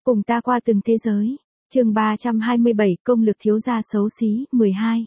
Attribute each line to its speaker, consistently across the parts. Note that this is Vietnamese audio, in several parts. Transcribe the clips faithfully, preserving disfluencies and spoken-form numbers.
Speaker 1: Cùng ta qua từng thế giới. Chương ba trăm hai mươi bảy, công lực thiếu gia xấu xí, mười hai.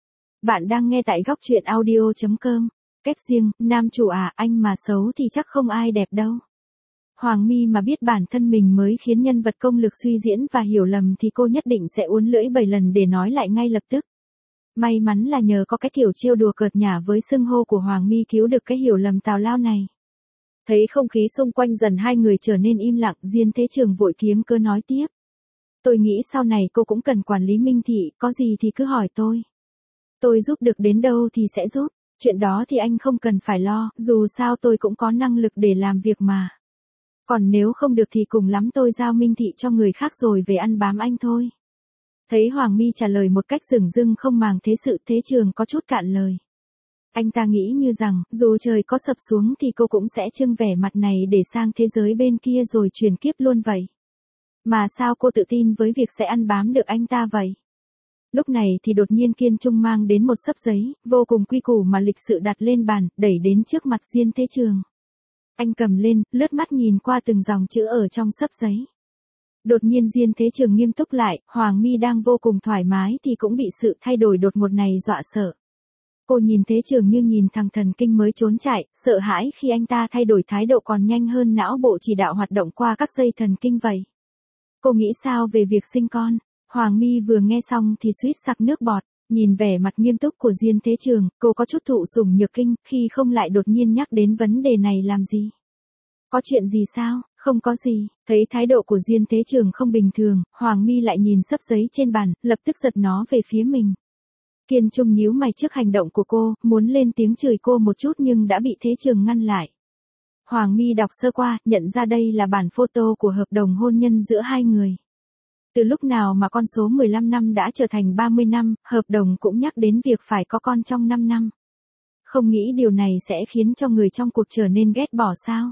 Speaker 1: Bạn đang nghe tại góc truyện audio chấm com. Cách riêng, nam chủ à, anh mà xấu thì chắc không ai đẹp đâu. Hoàng My mà biết bản thân mình mới khiến nhân vật công lực suy diễn và hiểu lầm thì cô nhất định sẽ uốn lưỡi bảy lần để nói lại ngay lập tức. May mắn là nhờ có cái kiểu trêu đùa cợt nhả với xưng hô của Hoàng My cứu được cái hiểu lầm tào lao này. Thấy không khí xung quanh dần hai người trở nên im lặng, Diên Thế Trường vội kiếm cớ nói tiếp. Tôi nghĩ sau này cô cũng cần quản lý Minh Thị, có gì thì cứ hỏi tôi. Tôi giúp được đến đâu thì sẽ giúp, chuyện đó thì anh không cần phải lo, dù sao tôi cũng có năng lực để làm việc mà. Còn nếu không được thì cùng lắm tôi giao Minh Thị cho người khác rồi về ăn bám anh thôi. Thấy Hoàng My trả lời một cách dửng dưng không màng thế sự, Thế Trường có chút cạn lời. Anh ta nghĩ như rằng, dù trời có sập xuống thì cô cũng sẽ trưng vẻ mặt này để sang thế giới bên kia rồi chuyển kiếp luôn vậy. Mà sao cô tự tin với việc sẽ ăn bám được anh ta vậy? Lúc này thì đột nhiên Kiên Trung mang đến một xấp giấy, vô cùng quy củ mà lịch sự đặt lên bàn, đẩy đến trước mặt Diên Thế Trường. Anh cầm lên, lướt mắt nhìn qua từng dòng chữ ở trong xấp giấy. Đột nhiên Diên Thế Trường nghiêm túc lại, Hoàng My đang vô cùng thoải mái thì cũng bị sự thay đổi đột ngột này dọa sợ. Cô nhìn Thế Trường như nhìn thằng thần kinh mới trốn chạy, sợ hãi khi anh ta thay đổi thái độ còn nhanh hơn não bộ chỉ đạo hoạt động qua các dây thần kinh vậy. Cô nghĩ sao về việc sinh con? Hoàng My vừa nghe xong thì suýt sặc nước bọt, nhìn vẻ mặt nghiêm túc của Diên Thế Trường, cô có chút thụ sủng nhược kinh, khi không lại đột nhiên nhắc đến vấn đề này làm gì? Có chuyện gì sao? Không có gì. Thấy thái độ của Diên Thế Trường không bình thường, Hoàng My lại nhìn xấp giấy trên bàn, lập tức giật nó về phía mình. Kiên Trung nhíu mày trước hành động của cô, muốn lên tiếng chửi cô một chút nhưng đã bị Thế Trường ngăn lại. Hoàng My đọc sơ qua, nhận ra đây là bản photo của hợp đồng hôn nhân giữa hai người. Từ lúc nào mà con số mười lăm năm đã trở thành ba mươi năm, hợp đồng cũng nhắc đến việc phải có con trong năm năm. Không nghĩ điều này sẽ khiến cho người trong cuộc trở nên ghét bỏ sao?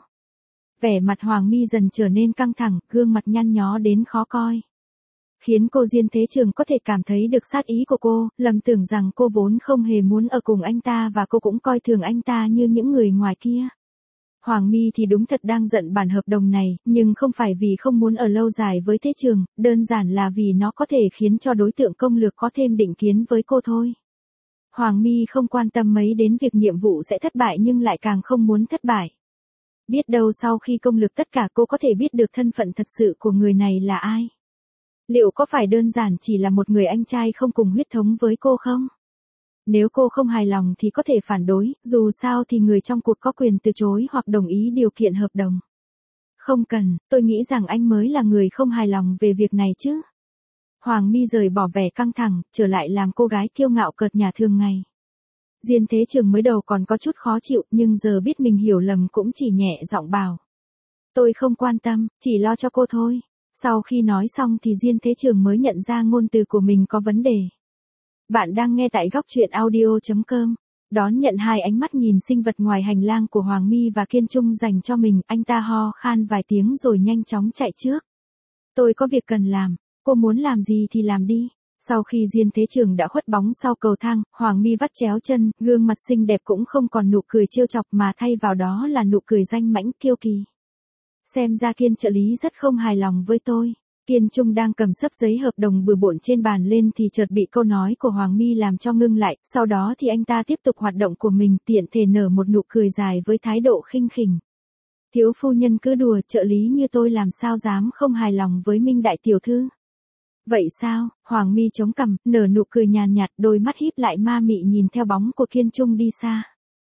Speaker 1: Vẻ mặt Hoàng My dần trở nên căng thẳng, gương mặt nhăn nhó đến khó coi. Khiến cô Diên Thế Trường có thể cảm thấy được sát ý của cô, lầm tưởng rằng cô vốn không hề muốn ở cùng anh ta và cô cũng coi thường anh ta như những người ngoài kia. Hoàng My thì đúng thật đang giận bản hợp đồng này, nhưng không phải vì không muốn ở lâu dài với Thế Trường, đơn giản là vì nó có thể khiến cho đối tượng công lược có thêm định kiến với cô thôi. Hoàng My không quan tâm mấy đến việc nhiệm vụ sẽ thất bại nhưng lại càng không muốn thất bại. Biết đâu sau khi công lược tất cả cô có thể biết được thân phận thật sự của người này là ai. Liệu có phải đơn giản chỉ là một người anh trai không cùng huyết thống với cô không? Nếu cô không hài lòng thì có thể phản đối, dù sao thì người trong cuộc có quyền từ chối hoặc đồng ý điều kiện hợp đồng. Không cần, tôi nghĩ rằng anh mới là người không hài lòng về việc này chứ. Hoàng My rời bỏ vẻ căng thẳng, trở lại làm cô gái kiêu ngạo cợt nhả thường ngày. Diên Thế Trường mới đầu còn có chút khó chịu nhưng giờ biết mình hiểu lầm cũng chỉ nhẹ giọng bảo. Tôi không quan tâm, chỉ lo cho cô thôi. Sau khi nói xong thì Diên Thế Trường mới nhận ra ngôn từ của mình có vấn đề. Bạn đang nghe tại góc truyện audio chấm com. Đón nhận hai ánh mắt nhìn sinh vật ngoài hành lang của Hoàng My và Kiên Trung dành cho mình, anh ta ho khan vài tiếng rồi nhanh chóng chạy trước. Tôi có việc cần làm, cô muốn làm gì thì làm đi. Sau khi Diên Thế Trường đã khuất bóng sau cầu thang, Hoàng My vắt chéo chân, gương mặt xinh đẹp cũng không còn nụ cười trêu chọc mà thay vào đó là nụ cười danh mãnh kiêu kỳ. Xem ra Kiên trợ lý rất không hài lòng với tôi. Kiên Trung đang cầm xấp giấy hợp đồng bừa bộn trên bàn lên thì chợt bị câu nói của Hoàng My làm cho ngưng lại, sau đó thì anh ta tiếp tục hoạt động của mình, tiện thể nở một nụ cười dài với thái độ khinh khỉnh. Thiếu phu nhân cứ đùa, trợ lý như tôi làm sao dám không hài lòng với Minh đại tiểu thư. Vậy sao? Hoàng My chống cằm, nở nụ cười nhàn nhạt, đôi mắt híp lại ma mị nhìn theo bóng của Kiên Trung đi xa.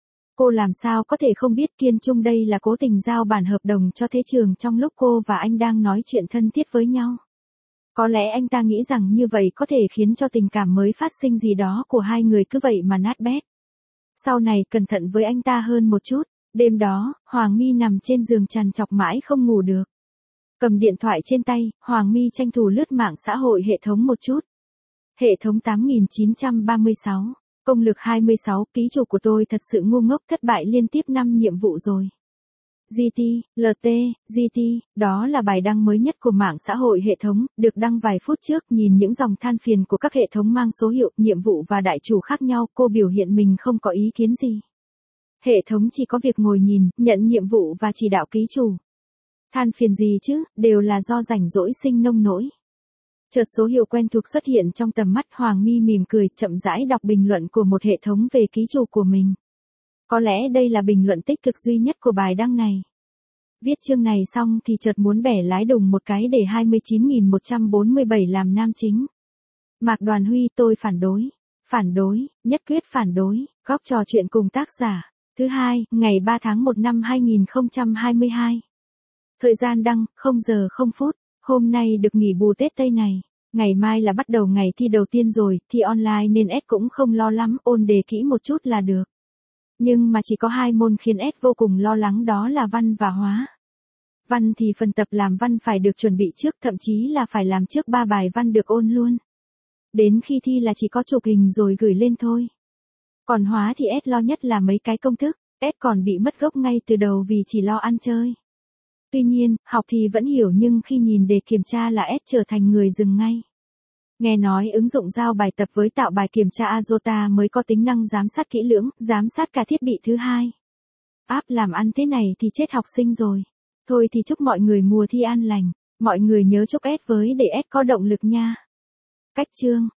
Speaker 1: Cô làm sao có thể không biết Kiên Trung đây là cố tình giao bản hợp đồng cho Thế Trường trong lúc cô và anh đang nói chuyện thân thiết với nhau. Có lẽ anh ta nghĩ rằng như vậy có thể khiến cho tình cảm mới phát sinh gì đó của hai người cứ vậy mà nát bét. Sau này cẩn thận với anh ta hơn một chút. Đêm đó, Hoàng My nằm trên giường trằn trọc mãi không ngủ được. Cầm điện thoại trên tay, Hoàng My tranh thủ lướt mạng xã hội hệ thống một chút. Hệ thống tám nghìn chín trăm ba mươi sáu. Công lực hai mươi sáu, ký chủ của tôi thật sự ngu ngốc, thất bại liên tiếp năm nhiệm vụ rồi. giê tê, lờ tê, giê tê, đó là bài đăng mới nhất của mạng xã hội hệ thống, được đăng vài phút trước. Nhìn những dòng than phiền của các hệ thống mang số hiệu, nhiệm vụ và đại chủ khác nhau, cô biểu hiện mình không có ý kiến gì. Hệ thống chỉ có việc ngồi nhìn, nhận nhiệm vụ và chỉ đạo ký chủ. Than phiền gì chứ, đều là do rảnh rỗi sinh nông nỗi. Chợt số hiệu quen thuộc xuất hiện trong tầm mắt, Hoàng My mỉm cười, chậm rãi đọc bình luận của một hệ thống về ký chủ của mình. Có lẽ đây là bình luận tích cực duy nhất của bài đăng này. Viết chương này xong thì chợt muốn bẻ lái đùng một cái để hai mươi chín nghìn một trăm bốn mươi bảy làm nam chính. Mạc Đoàn Huy, tôi phản đối. Phản đối, nhất quyết phản đối. Góc trò chuyện cùng tác giả. Thứ hai, ngày ba tháng một năm hai nghìn không trăm hai mươi hai. Thời gian đăng, không giờ không phút. Hôm nay được nghỉ bù Tết Tây này. Ngày mai là bắt đầu ngày thi đầu tiên rồi, thi online nên S cũng không lo lắm, ôn đề kỹ một chút là được. Nhưng mà chỉ có hai môn khiến S vô cùng lo lắng, đó là văn và hóa. Văn thì phần tập làm văn phải được chuẩn bị trước, thậm chí là phải làm trước ba bài văn được ôn luôn. Đến khi thi là chỉ có chụp hình rồi gửi lên thôi. Còn hóa thì S lo nhất là mấy cái công thức, S còn bị mất gốc ngay từ đầu vì chỉ lo ăn chơi. Tuy nhiên, học thì vẫn hiểu, nhưng khi nhìn đề kiểm tra là S trở thành người dừng ngay. Nghe nói ứng dụng giao bài tập với tạo bài kiểm tra Azota mới có tính năng giám sát kỹ lưỡng, giám sát cả thiết bị thứ hai. App làm ăn thế này thì chết học sinh rồi. Thôi thì chúc mọi người mùa thi an lành, mọi người nhớ chúc S với để S có động lực nha. Cách chương